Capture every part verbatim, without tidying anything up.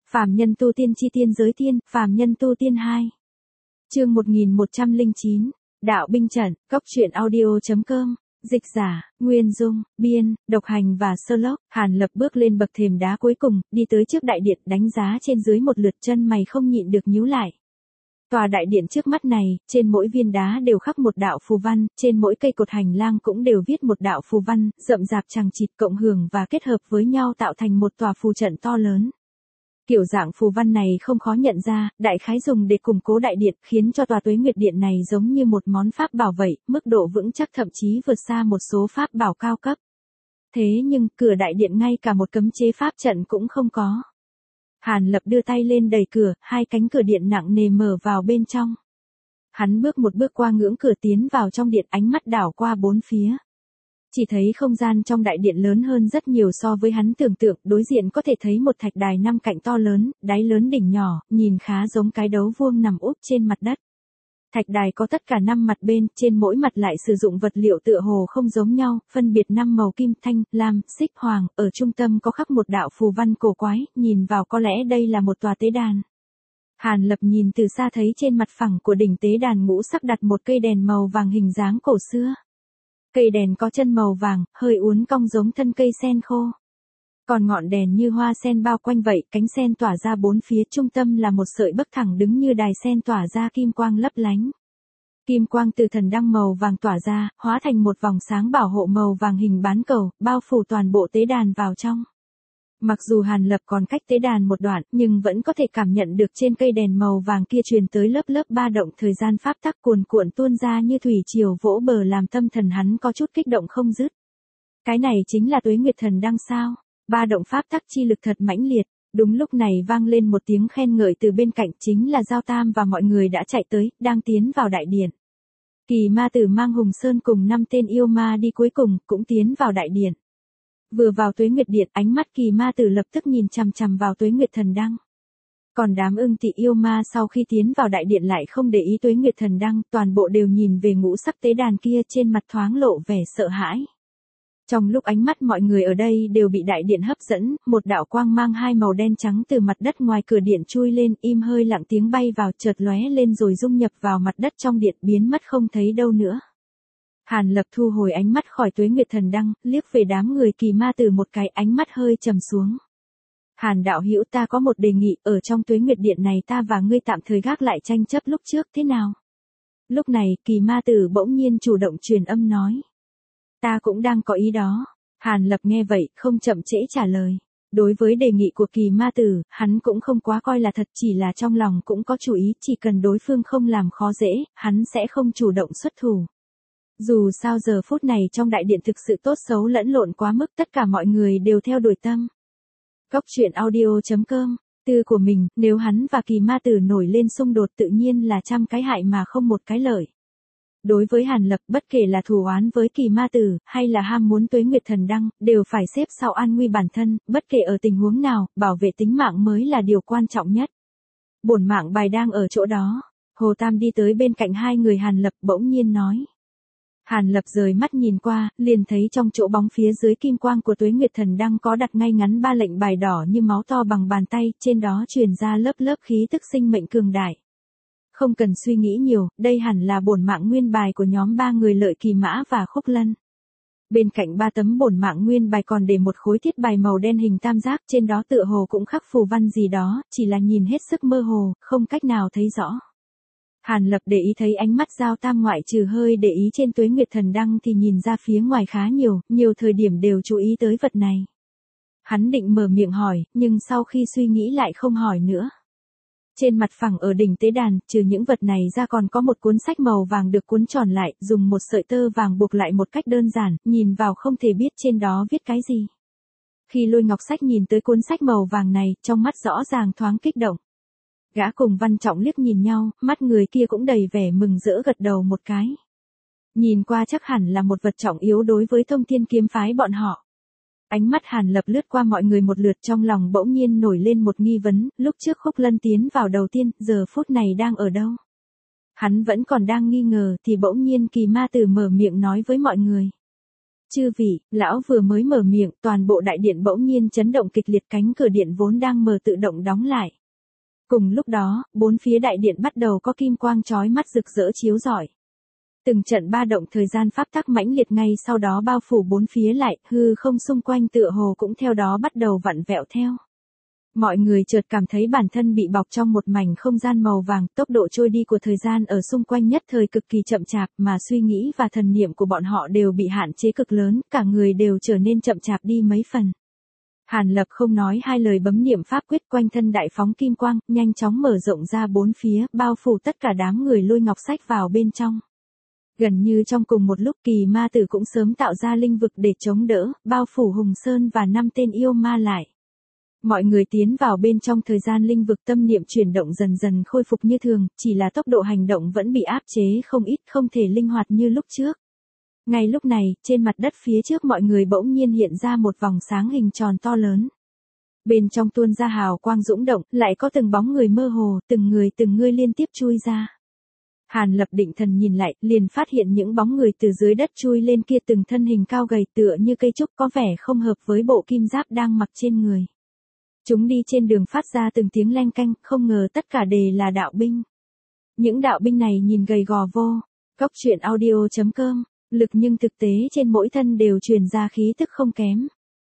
Phàm nhân tu tiên chi tiên giới tiên, phàm nhân tu tiên hai. Chương một nghìn một trăm lẻ chín, Đạo binh trận, Cốc truyện audio.com, dịch giả, Nguyên Dung, biên, độc hành và sơ lốc. Hàn Lập bước lên bậc thềm đá cuối cùng, đi tới trước đại điện, đánh giá trên dưới một lượt, chân mày không nhịn được nhíu lại. Tòa đại điện trước mắt này, trên mỗi viên đá đều khắc một đạo phù văn, trên mỗi cây cột hành lang cũng đều viết một đạo phù văn, rậm rạp chằng chịt cộng hưởng và kết hợp với nhau tạo thành một tòa phù trận to lớn. Kiểu dạng phù văn này không khó nhận ra, đại khái dùng để củng cố đại điện, khiến cho tòa Tuế Nguyệt Điện này giống như một món pháp bảo vậy, mức độ vững chắc thậm chí vượt xa một số pháp bảo cao cấp. Thế nhưng, cửa đại điện ngay cả một cấm chế pháp trận cũng không có. Hàn Lập đưa tay lên đẩy cửa, hai cánh cửa điện nặng nề mở vào bên trong. Hắn bước một bước qua ngưỡng cửa tiến vào trong điện, ánh mắt đảo qua bốn phía. Chỉ thấy không gian trong đại điện lớn hơn rất nhiều so với hắn tưởng tượng, đối diện có thể thấy một thạch đài năm cạnh to lớn, đáy lớn đỉnh nhỏ, nhìn khá giống cái đấu vuông nằm úp trên mặt đất. Thạch đài có tất cả năm mặt bên, trên mỗi mặt lại sử dụng vật liệu tựa hồ không giống nhau, phân biệt năm màu kim, thanh, lam, xích, hoàng, ở trung tâm có khắc một đạo phù văn cổ quái, nhìn vào có lẽ đây là một tòa tế đàn. Hàn Lập nhìn từ xa thấy trên mặt phẳng của đỉnh tế đàn ngũ sắc đặt một cây đèn màu vàng hình dáng cổ xưa. Cây đèn có chân màu vàng, hơi uốn cong giống thân cây sen khô. Còn ngọn đèn như hoa sen bao quanh vậy, cánh sen tỏa ra bốn phía, trung tâm là một sợi bắc thẳng đứng như đài sen tỏa ra kim quang lấp lánh. Kim quang từ thần đăng màu vàng tỏa ra, hóa thành một vòng sáng bảo hộ màu vàng hình bán cầu, bao phủ toàn bộ tế đàn vào trong. Mặc dù Hàn Lập còn cách tế đàn một đoạn, nhưng vẫn có thể cảm nhận được trên cây đèn màu vàng kia truyền tới lớp lớp ba động thời gian pháp tắc cuồn cuộn tuôn ra như thủy triều vỗ bờ, làm tâm thần hắn có chút kích động không dứt. Cái này chính là Tuế Nguyệt Thần Đăng sao? Ba động pháp tắc chi lực thật mãnh liệt. Đúng lúc này vang lên một tiếng khen ngợi từ bên cạnh, chính là Giao Tam và mọi người đã chạy tới, đang tiến vào đại điện. Kỳ ma tử mang Hùng Sơn cùng năm tên yêu ma đi cuối cùng, cũng tiến vào đại điện. Vừa vào Tuế Nguyệt Điện, ánh mắt kỳ ma tử lập tức nhìn chằm chằm vào Tuế Nguyệt Thần Đăng. Còn đám ưng tị yêu ma sau khi tiến vào đại điện lại không để ý Tuế Nguyệt Thần Đăng, toàn bộ đều nhìn về ngũ sắc tế đàn kia, trên mặt thoáng lộ vẻ sợ hãi. Trong lúc ánh mắt mọi người ở đây đều bị đại điện hấp dẫn, một đạo quang mang hai màu đen trắng từ mặt đất ngoài cửa điện chui lên, im hơi lặng tiếng bay vào, chợt lóe lên rồi dung nhập vào mặt đất trong điện, biến mất không thấy đâu nữa. Hàn Lập thu hồi ánh mắt khỏi Tuế Nguyệt Thần Đăng, liếc về đám người kỳ ma tử một cái, ánh mắt hơi trầm xuống. Hàn đạo hữu, ta có một đề nghị, ở trong Tuế Nguyệt Điện này ta và ngươi tạm thời gác lại tranh chấp lúc trước, thế nào? Lúc này, kỳ ma tử bỗng nhiên chủ động truyền âm nói. Ta cũng đang có ý đó. Hàn Lập nghe vậy, không chậm trễ trả lời. Đối với đề nghị của kỳ ma tử, hắn cũng không quá coi là thật, chỉ là trong lòng cũng có chủ ý, chỉ cần đối phương không làm khó dễ, hắn sẽ không chủ động xuất thủ. Dù sao giờ phút này trong đại điện thực sự tốt xấu lẫn lộn quá mức, tất cả mọi người đều theo đuổi tâm. Cốc truyện audio.com, tư của mình, nếu hắn và kỳ ma tử nổi lên xung đột tự nhiên là trăm cái hại mà không một cái lợi. Đối với Hàn Lập, bất kể là thù oán với kỳ ma tử, hay là ham muốn Tuế Nguyệt Thần Đăng, đều phải xếp sau an nguy bản thân, bất kể ở tình huống nào, bảo vệ tính mạng mới là điều quan trọng nhất. Bổn mạng bài đang ở chỗ đó. Hồ Tam đi tới bên cạnh hai người Hàn Lập, bỗng nhiên nói. Hàn Lập rời mắt nhìn qua, liền thấy trong chỗ bóng phía dưới kim quang của Tuế Nguyệt Thần Đăng có đặt ngay ngắn ba lệnh bài đỏ như máu to bằng bàn tay, trên đó truyền ra lớp lớp khí tức sinh mệnh cường đại. Không cần suy nghĩ nhiều, đây hẳn là bổn mạng nguyên bài của nhóm ba người Lợi Kỳ Mã và Khúc Lân. Bên cạnh ba tấm bổn mạng nguyên bài còn để một khối thiết bài màu đen hình tam giác, trên đó tựa hồ cũng khắc phù văn gì đó, chỉ là nhìn hết sức mơ hồ, không cách nào thấy rõ. Hàn Lập để ý thấy ánh mắt Giao Tam ngoại trừ hơi để ý trên Tuế Nguyệt Thần Đăng thì nhìn ra phía ngoài khá nhiều, nhiều thời điểm đều chú ý tới vật này. Hắn định mở miệng hỏi, nhưng sau khi suy nghĩ lại không hỏi nữa. Trên mặt phẳng ở đỉnh tế đàn, trừ những vật này ra còn có một cuốn sách màu vàng được cuốn tròn lại, dùng một sợi tơ vàng buộc lại một cách đơn giản, nhìn vào không thể biết trên đó viết cái gì. Khi Lôi Ngọc Sách nhìn tới cuốn sách màu vàng này, trong mắt rõ ràng thoáng kích động. Gã cùng Văn Trọng liếc nhìn nhau, mắt người kia cũng đầy vẻ mừng rỡ gật đầu một cái. Nhìn qua chắc hẳn là một vật trọng yếu đối với Thông Thiên Kiếm phái bọn họ. Ánh mắt Hàn Lập lướt qua mọi người một lượt, trong lòng bỗng nhiên nổi lên một nghi vấn, lúc trước Khúc Lân tiến vào đầu tiên, giờ phút này đang ở đâu? Hắn vẫn còn đang nghi ngờ thì bỗng nhiên kỳ ma tử mở miệng nói với mọi người. Chư vị, lão vừa mới mở miệng, toàn bộ đại điện bỗng nhiên chấn động kịch liệt, cánh cửa điện vốn đang mở tự động đóng lại. Cùng lúc đó, bốn phía đại điện bắt đầu có kim quang chói mắt rực rỡ chiếu rọi. Từng trận ba động thời gian pháp tắc mãnh liệt ngay sau đó bao phủ bốn phía lại, hư không xung quanh tựa hồ cũng theo đó bắt đầu vặn vẹo theo. Mọi người chợt cảm thấy bản thân bị bọc trong một mảnh không gian màu vàng, tốc độ trôi đi của thời gian ở xung quanh nhất thời cực kỳ chậm chạp, mà suy nghĩ và thần niệm của bọn họ đều bị hạn chế cực lớn, cả người đều trở nên chậm chạp đi mấy phần. Hàn Lập không nói hai lời bấm niệm pháp quyết, quanh thân đại phóng kim quang, nhanh chóng mở rộng ra bốn phía, bao phủ tất cả đám người Lôi Ngọc Sách vào bên trong. Gần như trong cùng một lúc, Kỳ Ma Tử cũng sớm tạo ra linh vực để chống đỡ, bao phủ Hùng Sơn và năm tên yêu ma lại. Mọi người tiến vào bên trong thời gian linh vực, tâm niệm chuyển động dần dần khôi phục như thường, chỉ là tốc độ hành động vẫn bị áp chế không ít, không thể linh hoạt như lúc trước. Ngay lúc này, trên mặt đất phía trước mọi người bỗng nhiên hiện ra một vòng sáng hình tròn to lớn. Bên trong tuôn ra hào quang dũng động, lại có từng bóng người mơ hồ, từng người từng người liên tiếp chui ra. Hàn Lập định thần nhìn lại, liền phát hiện những bóng người từ dưới đất chui lên kia từng thân hình cao gầy tựa như cây trúc, có vẻ không hợp với bộ kim giáp đang mặc trên người. Chúng đi trên đường phát ra từng tiếng leng keng, không ngờ tất cả đều là đạo binh. Những đạo binh này nhìn gầy gò vô. Cốc truyện audio chấm com, lực nhưng thực tế trên mỗi thân đều truyền ra khí tức không kém.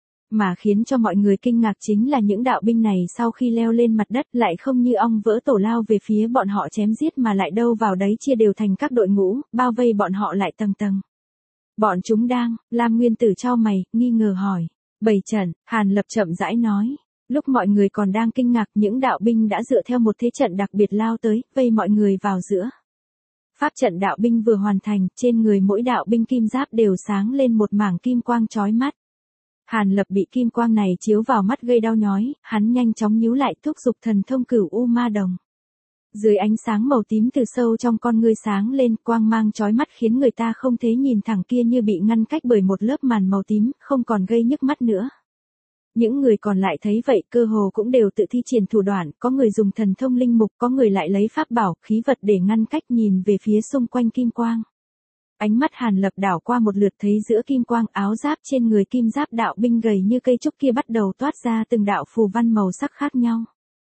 Mà khiến cho mọi người kinh ngạc chính là những đạo binh này sau khi leo lên mặt đất lại không như ong vỡ tổ lao về phía bọn họ chém giết, mà lại đâu vào đấy chia đều thành các đội ngũ, bao vây bọn họ lại tầng tầng. Bọn chúng đang, Lam Nguyên Tử chau mày, nghi ngờ hỏi. Bày trận, Hàn Lập chậm rãi nói. Lúc mọi người còn đang kinh ngạc, những đạo binh đã dựa theo một thế trận đặc biệt lao tới, vây mọi người vào giữa. Pháp trận đạo binh vừa hoàn thành, trên người mỗi đạo binh kim giáp đều sáng lên một mảng kim quang chói mắt. Hàn Lập bị kim quang này chiếu vào mắt gây đau nhói, hắn nhanh chóng nhíu lại, thúc giục thần thông Cửu U Ma Đồng. Dưới ánh sáng màu tím từ sâu trong con ngươi sáng lên, quang mang chói mắt khiến người ta không thể nhìn thẳng, kia như bị ngăn cách bởi một lớp màn màu tím, không còn gây nhức mắt nữa. Những người còn lại thấy vậy, cơ hồ cũng đều tự thi triển thủ đoạn, có người dùng thần thông linh mục, có người lại lấy pháp bảo, khí vật để ngăn cách nhìn về phía xung quanh kim quang. Ánh mắt Hàn Lập đảo qua một lượt, thấy giữa kim quang áo giáp trên người kim giáp đạo binh gầy như cây trúc kia bắt đầu toát ra từng đạo phù văn màu sắc khác nhau.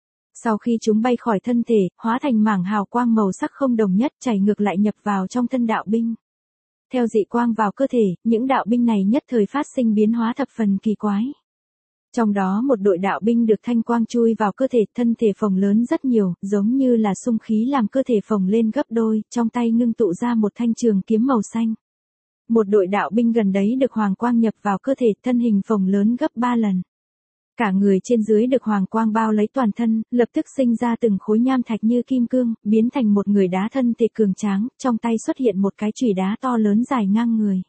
Sau khi chúng bay khỏi thân thể, hóa thành mảng hào quang màu sắc không đồng nhất, chảy ngược lại nhập vào trong thân đạo binh. Theo dị quang vào cơ thể, những đạo binh này nhất thời phát sinh biến hóa thập phần kỳ quái. Trong đó một đội đạo binh được thanh quang chui vào cơ thể, thân thể phồng lớn rất nhiều, giống như là xung khí làm cơ thể phồng lên gấp đôi, trong tay ngưng tụ ra một thanh trường kiếm màu xanh. Một đội đạo binh gần đấy được hoàng quang nhập vào cơ thể, thân hình phồng lớn gấp ba lần. Cả người trên dưới được hoàng quang bao lấy toàn thân, lập tức sinh ra từng khối nham thạch như kim cương, biến thành một người đá thân thể cường tráng, trong tay xuất hiện một cái chùy đá to lớn dài ngang người.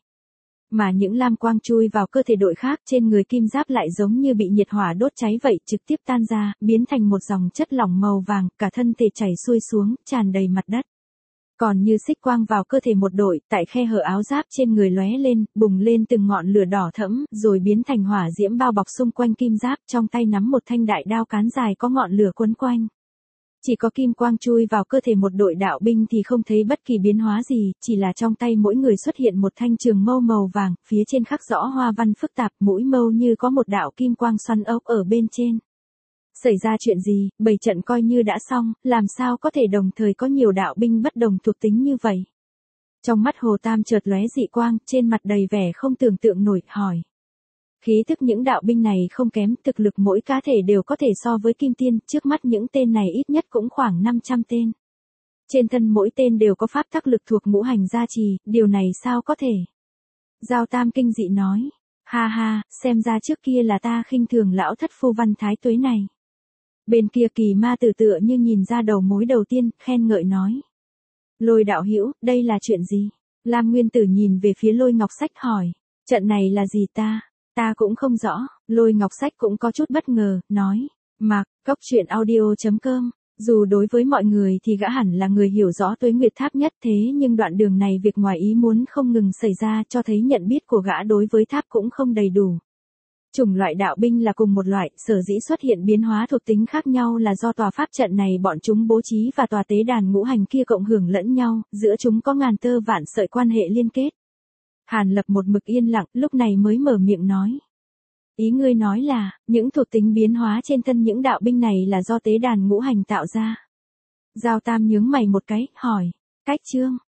Mà những lam quang chui vào cơ thể đội khác, trên người kim giáp lại giống như bị nhiệt hỏa đốt cháy vậy, trực tiếp tan ra, biến thành một dòng chất lỏng màu vàng, cả thân thể chảy xuôi xuống, tràn đầy mặt đất. Còn như xích quang vào cơ thể một đội, tại khe hở áo giáp trên người lóe lên, bùng lên từng ngọn lửa đỏ thẫm, rồi biến thành hỏa diễm bao bọc xung quanh kim giáp, trong tay nắm một thanh đại đao cán dài có ngọn lửa quấn quanh. Chỉ có kim quang chui vào cơ thể một đội đạo binh thì không thấy bất kỳ biến hóa gì, chỉ là trong tay mỗi người xuất hiện một thanh trường mâu màu vàng, phía trên khắc rõ hoa văn phức tạp, mũi mâu như có một đạo kim quang xoắn ốc ở bên trên. Xảy ra chuyện gì, bày trận coi như đã xong, làm sao có thể đồng thời có nhiều đạo binh bất đồng thuộc tính như vậy? Trong mắt Hồ Tam chợt lóe dị quang, trên mặt đầy vẻ không tưởng tượng nổi, hỏi. Khí thức những đạo binh này không kém, thực lực mỗi cá thể đều có thể so với kim tiên, trước mắt những tên này ít nhất cũng khoảng năm trăm tên. Trên thân mỗi tên đều có pháp tắc lực thuộc ngũ hành gia trì, điều này sao có thể? Giao Tam kinh dị nói, ha ha, xem ra trước kia là ta khinh thường lão thất phu Văn Thái Tuế này. Bên kia Kỳ Ma Tử tựa như nhìn ra đầu mối đầu tiên, khen ngợi nói. Lôi đạo hữu, đây là chuyện gì? Lam Nguyên Tử nhìn về phía Lôi Ngọc Sách hỏi, trận này là gì ta? Ta cũng không rõ, Lôi Ngọc Sách cũng có chút bất ngờ, nói, Mạc, cốc truyện audio chấm com, dù đối với mọi người thì gã hẳn là người hiểu rõ Tuế Nguyệt Tháp nhất, thế nhưng đoạn đường này việc ngoài ý muốn không ngừng xảy ra, cho thấy nhận biết của gã đối với tháp cũng không đầy đủ. Chủng loại đạo binh là cùng một loại, sở dĩ xuất hiện biến hóa thuộc tính khác nhau là do tòa pháp trận này bọn chúng bố trí và tòa tế đàn ngũ hành kia cộng hưởng lẫn nhau, giữa chúng có ngàn tơ vạn sợi quan hệ liên kết. Hàn Lập một mực yên lặng, lúc này mới mở miệng nói. Ý ngươi nói là, những thuộc tính biến hóa trên thân những đạo binh này là do tế đàn ngũ hành tạo ra. Giao Tam nhướng mày một cái, hỏi. Cách chương.